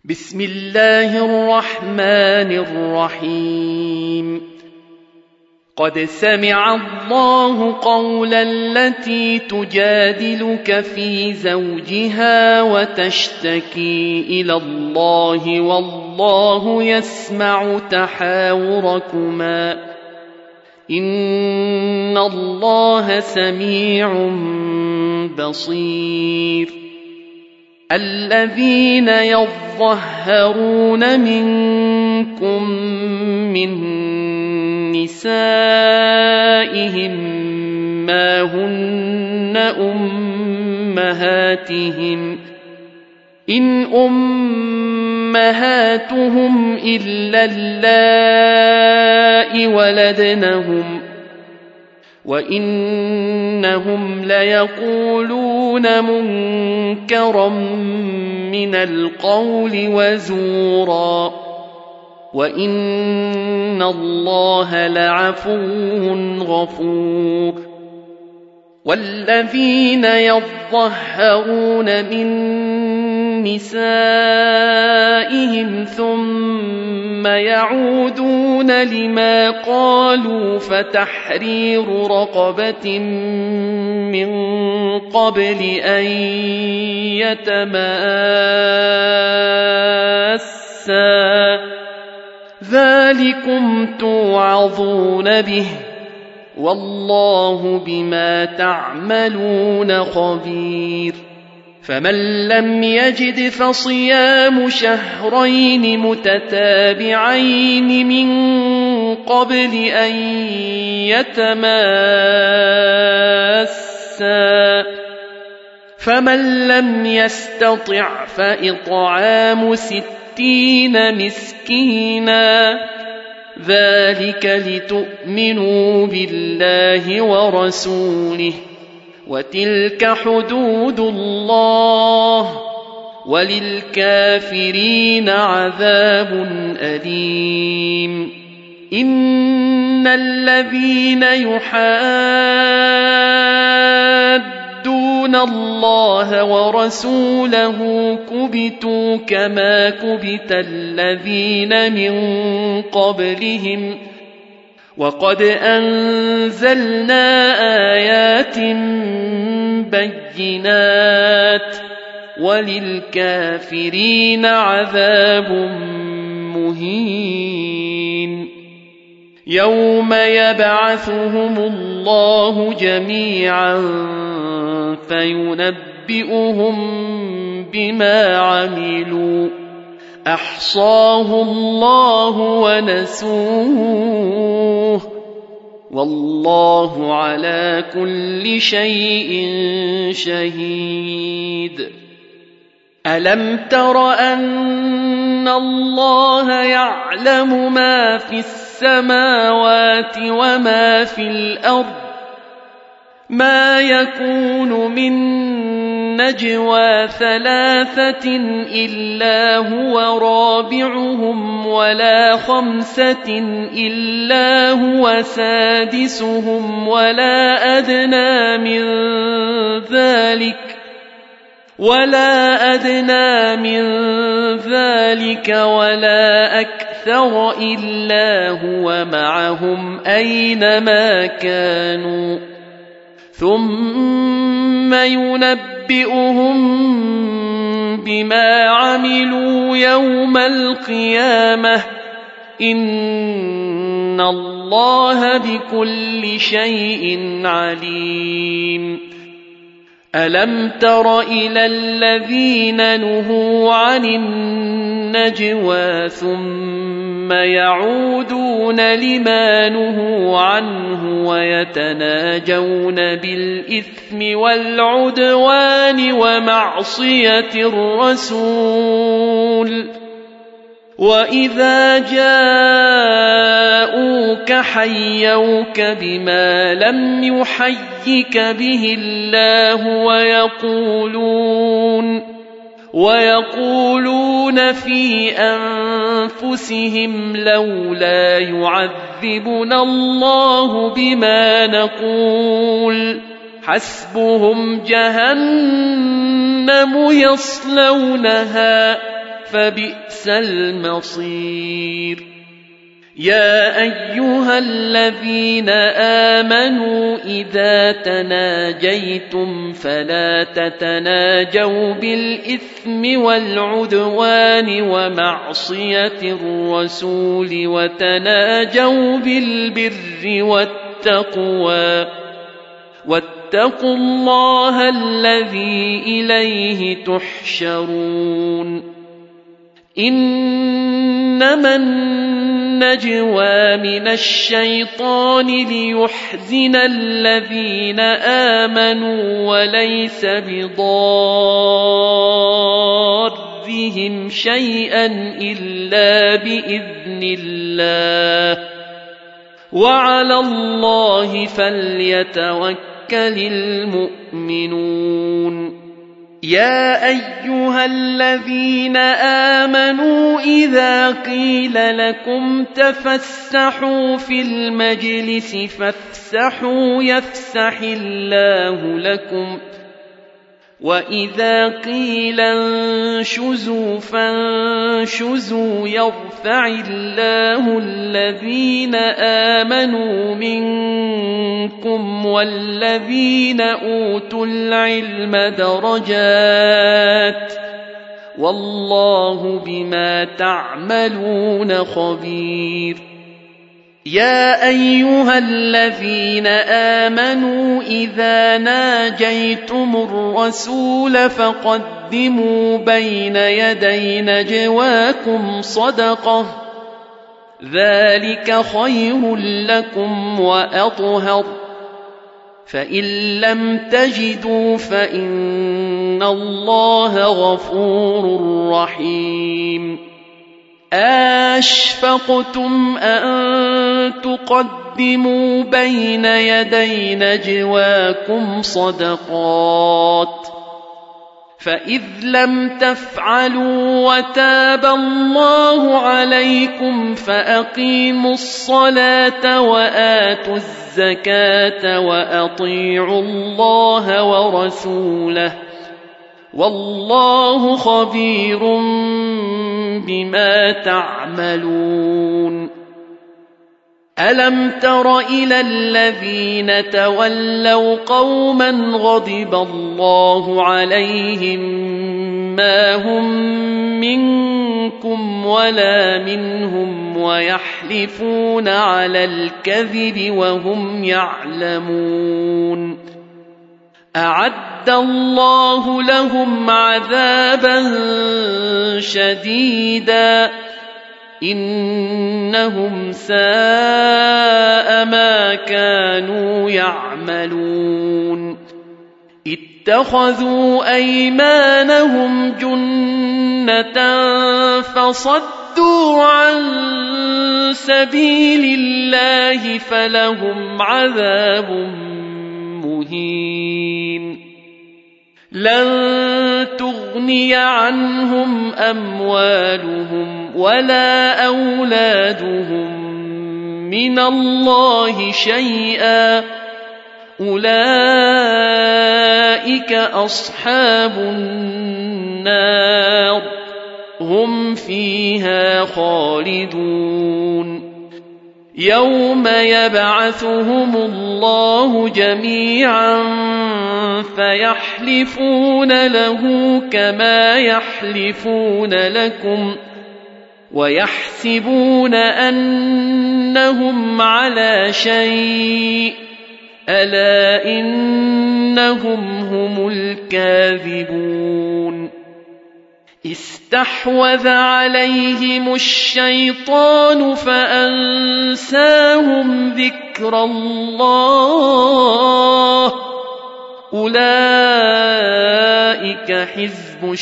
بسم الله الرحمن الرحيم. قد سمع الله قول التي تجادلك في زوجها وتشتكي إلى الله والله يسمع تحاوركما إن الله سميع بصير. الذين يظهرون منكم من نسائهم ما هن أمهاتهم إن أمهاتهم إلا اللائي ولدنهم وإنهم ليقولون منكرا من القول وزورا وإن الله لعفو غفور. والذين يظهرون من نسائهم ثم يعودون لما قالوا فتحرير رقبة من قبل أن يتماسا ذلكم توعظون به والله بما تعملون خبير. فمن لم يجد فصيام شهرين متتابعين من قبل أن يتماسا فمن لم يستطع فإطعام 60 مسكينا ذلك لتؤمنوا بالله ورسوله وتلك حدود الله وللكافرين عذاب أليم. إن الذين يحادون الله ورسوله كبتوا كما كبت الذين من قبلهم وقد أنزلنا آيات بينات وللكافرين عذاب مهين. يوم يبعثهم الله جميعا فينبئهم بما عملوا أحصاه الله ونسوه والله على كل شيء شهيد. ألم تر أن الله يعلم ما في السماوات وما في الأرض ما يكون من نجوى 3 إلا هو رابعهم ولا 5 إلا هو سادسهم ولا أدنى من ذلك ولا أكثر إلا هو معهم أينما كانوا ثم ينبئهم بما عملوا يوم القيامة إن الله بكل شيء عليم. ألم تر إلى الذين نهوا عن النجوى ثم يعودون لما نهوا عنه ويتناجون بالإثم والعدوان ومعصية الرسول وإذا جاءوك حيوك بما لم يحيك به الله ويقولون في أنفسهم لولا يعذبنا الله بما نقول حسبهم جهنم يصلونها فبئس المصير. يا أيها الذين آمنوا إذا تناجيتم فلا تتناجوا بالإثم والعدوان ومعصية الرسول وتناجوا بالبر والتقوى واتقوا الله الذي إليه تحشرون. إنما النجوى من الشيطان ليحزن الذين آمنوا وليس بضارهم شيئا إلا بإذن الله وعلى الله فليتوكل المؤمنون. يا أيها الذين آمنوا إذا قيل لكم تفسحوا في المجلس فافسحوا يفسح الله لكم وإذا قيل انشزوا فانشزوا يرفع الله الذين آمنوا منكم والذين أوتوا العلم درجات والله بما تعملون خبير. يا أيها الذين آمنوا إذا ناجيتم الرسول فقدموا بين يدي نجواكم صدقة ذلك خير لكم وأطهر فإن لم تجدوا فإن الله غفور رحيم. أشفقتم أن تقدموا بين يدي نجواكم صدقات فإذ لم تفعلوا وتاب الله عليكم فأقيموا الصلاة وآتوا الزكاة وأطيعوا الله ورسوله والله خبير بما تعملون. ألم تر إلى الذين تولوا قوما غضب الله عليهم ما هم منكم ولا منهم ويحلفون على الكذب وهم يعلمون. أعد الله لهم عذابا شديدا إنهم ساء ما كانوا يعملون. اتخذوا أيمانهم جنة فصدوا عن سبيل الله فلهم عذاب مهين. لن تغني عنهم أموالهم ولا أولادهم من الله شيئا أولئك أصحاب النار هم فيها خالدون. يوم يبعثهم الله جميعا فيحلفون له كما يحلفون لكم ويحسبون أنهم على شيء ألا إنهم هم الكاذبون. استحوذ عليهم الشيطان فأنساهم ذكر الله أولئك حزب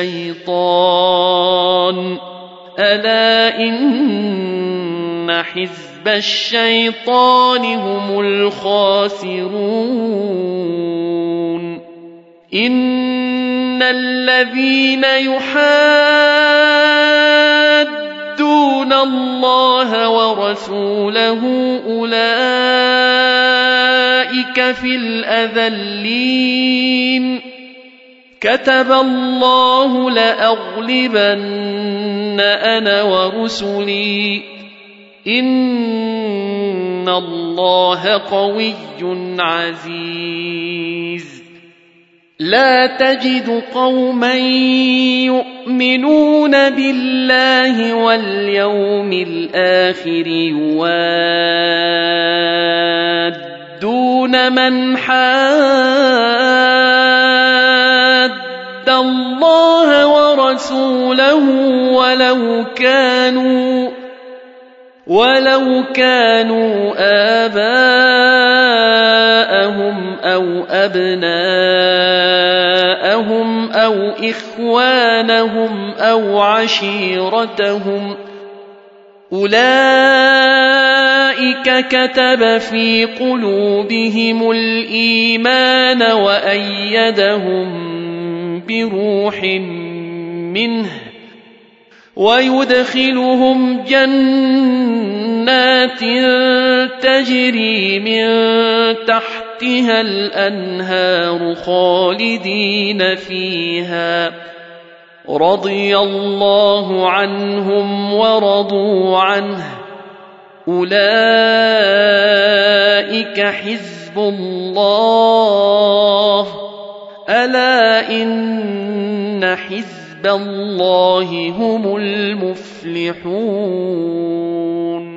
الشيطان ألا إن حزب الشيطان هم الخاسرون. إن الذين يحادون الله ورسوله أولئك في الأذلين كتب الله لأغلبن أنا ورسلي إن الله قوي عزيز لا تجد قوما يؤمنون بالله واليوم الآخر يوادون من حاد الله ورسوله ولو كانوا آباءهم أو أبناءهم أو إخوانهم أو عشيرتهم أولئك كتب في قلوبهم الإيمان وأيدهم بروح منه ويدخلهم جنات تجري من تحتها الأنهار خالدين فيها رضي الله عنهم ورضوا عنه أولئك حزب الله ألا إن حزب الله هم المفلحون